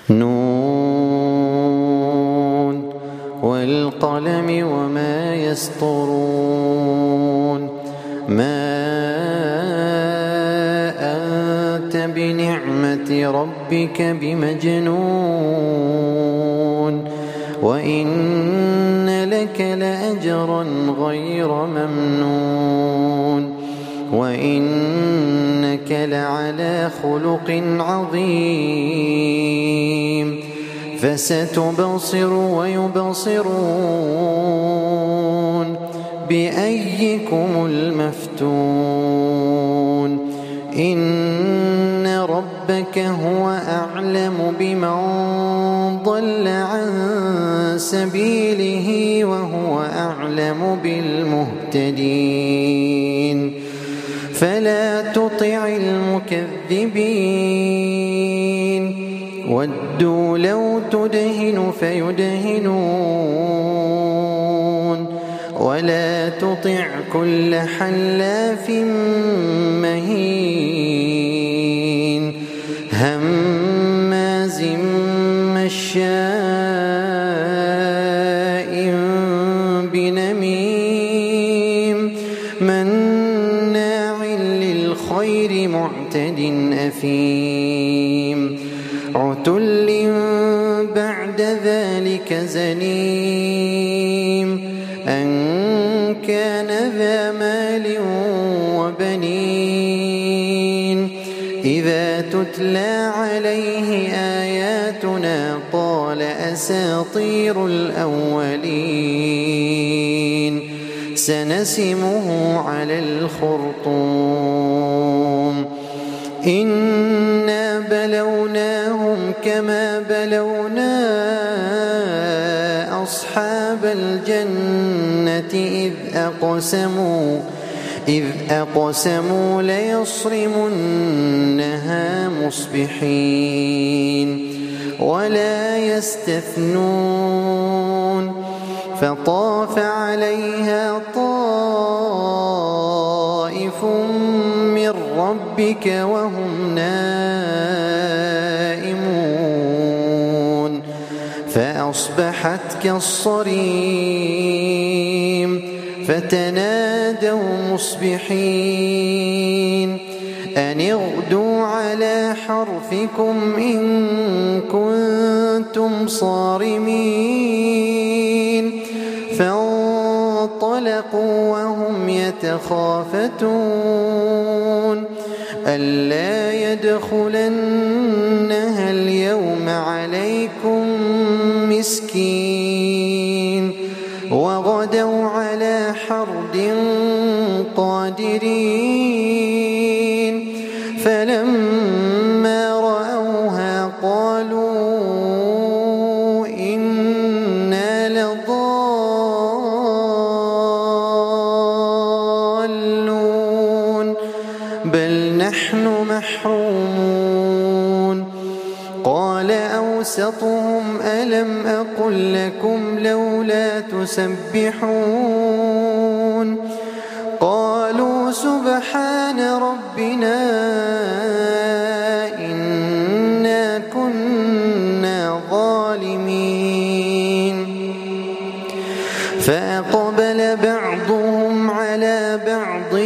نون والقلم وما يسطرون ما أنت بنعمة ربك بمجنون وإن لك لأجرا غير ممنون وإنك لعلى خلق عظيم فستبصر ويبصرون بأيكم المفتون إن ربك هو أعلم بمن ضل عن سبيله وهو أعلم بالمهتدين فلا تطع المكذبين ودوا لو تدهن فيدهنون ولا تطع كل حلاف مهين هماز مشاء بنميم مناع للخير معتد أثيم عتل بعد ذلك زنيم أن كان ذا مال وبنين إذا تتلى عليه آياتنا قال أساطير الأولين سنسمه على الخرطوم إنا بلوناهم كما بلونا أصحاب الجنة إذ أقسموا ليصرمنها مصبحين ولا يستثنون فطاف عليها طائف من ربك وهم نائمون فأصبحت كالصريم فتنادوا مصبحين أن اغدوا على حرثكم إن كنتم صارمين فانطلقوا وهم يتخافتون ألا يدخلنها اليوم عليكم مسكين وغدوا على حرد قادرين فلما رأوها قالوا إنا لضالون بل نحن محرومون قال أوسطهم ألم أقل لكم لولا تسبحون قالوا سبحان ربنا إنا كنا ظالمين فأقبل بعضهم على بعض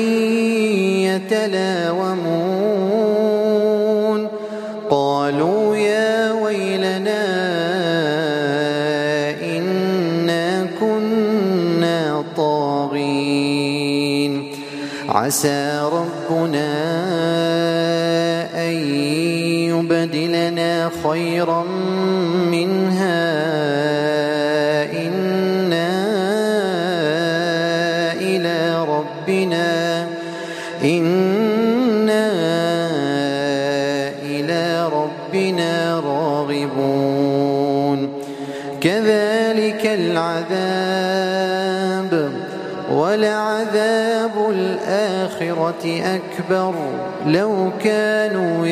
يتلاومون قالوا يا ويلنا إنا كنا طاغين عسى ربنا أن يبدلنا خيرا منها إنا إلى ربنا راغبون كذلك العذاب ولعذاب الآخرة أكبر لو كانوا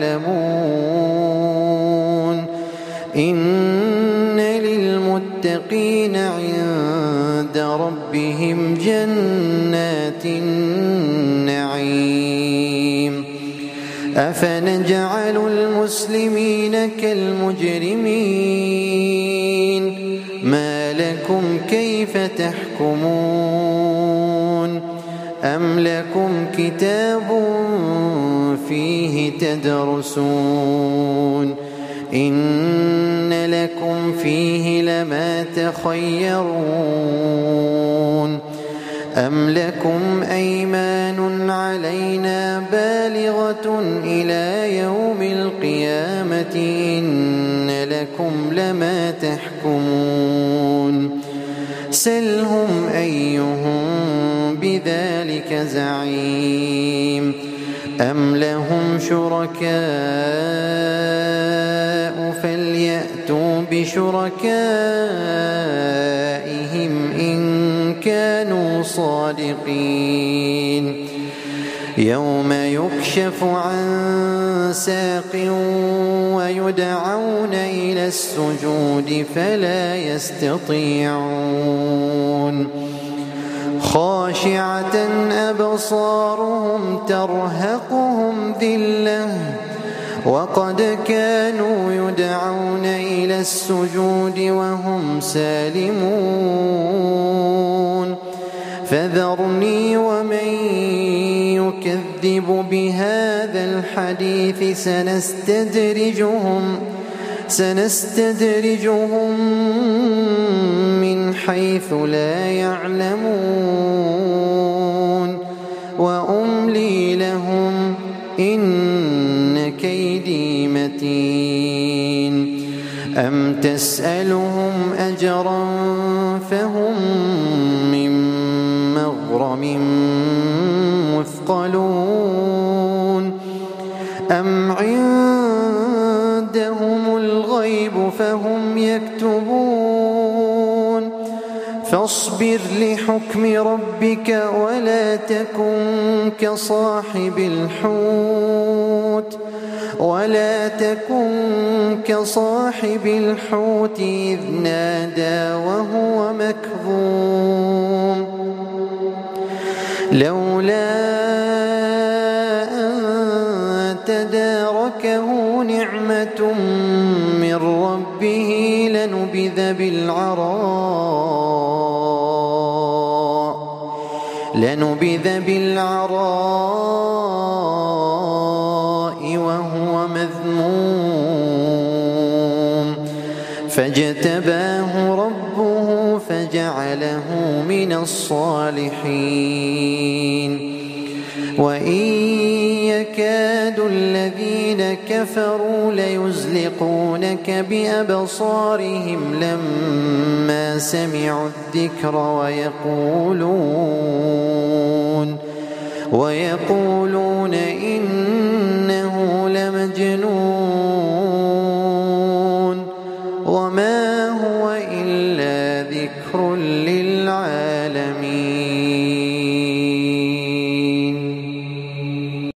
يعلمون إن للمتقين عند ربهم جنات النعيم أفنجعل المسلمين كالمجرمين ما لكم كيف تحكمون أم لكم كتاب فيه تدرسون إن لكم فيه لما تخيرون أم لكم أيمان علينا بالغة إلى يوم القيامة إن لكم لما تحكمون سلهم أيهم بذلك زعيم أم لهم شركاء فليأتوا بشركائهم إن كانوا صادقين يوم يكشف عن ساق ويدعون إلى السجود فلا يستطيعون خاشعة أبصارهم ترهقهم ذلة وقد كانوا يدعون إلى السجود وهم سالمون فذرني ومن يكذب بهذا الحديث سنستدرجهم من حيث لا يعلمون وأملي لهم إن كيدي متين أم تسألهم أجرا فهم من مغرم مثقلون أم عندهم الغيب فهم يكتبون فاصبر لحكم ربك ولا تكن كصاحب الحوت إذ نادى وهو مكظوم لولا أن تداركه نعمة من ربه لنبذ بالعراء وهو مذموم فاجتباه ربه فجعله من الصالحين وإن يكاد الذين كفروا ليزلقونك بأبصارهم لما سمعوا الذكر ويقولون إنه لمجنون وما هو إلا ذكر للعالمين.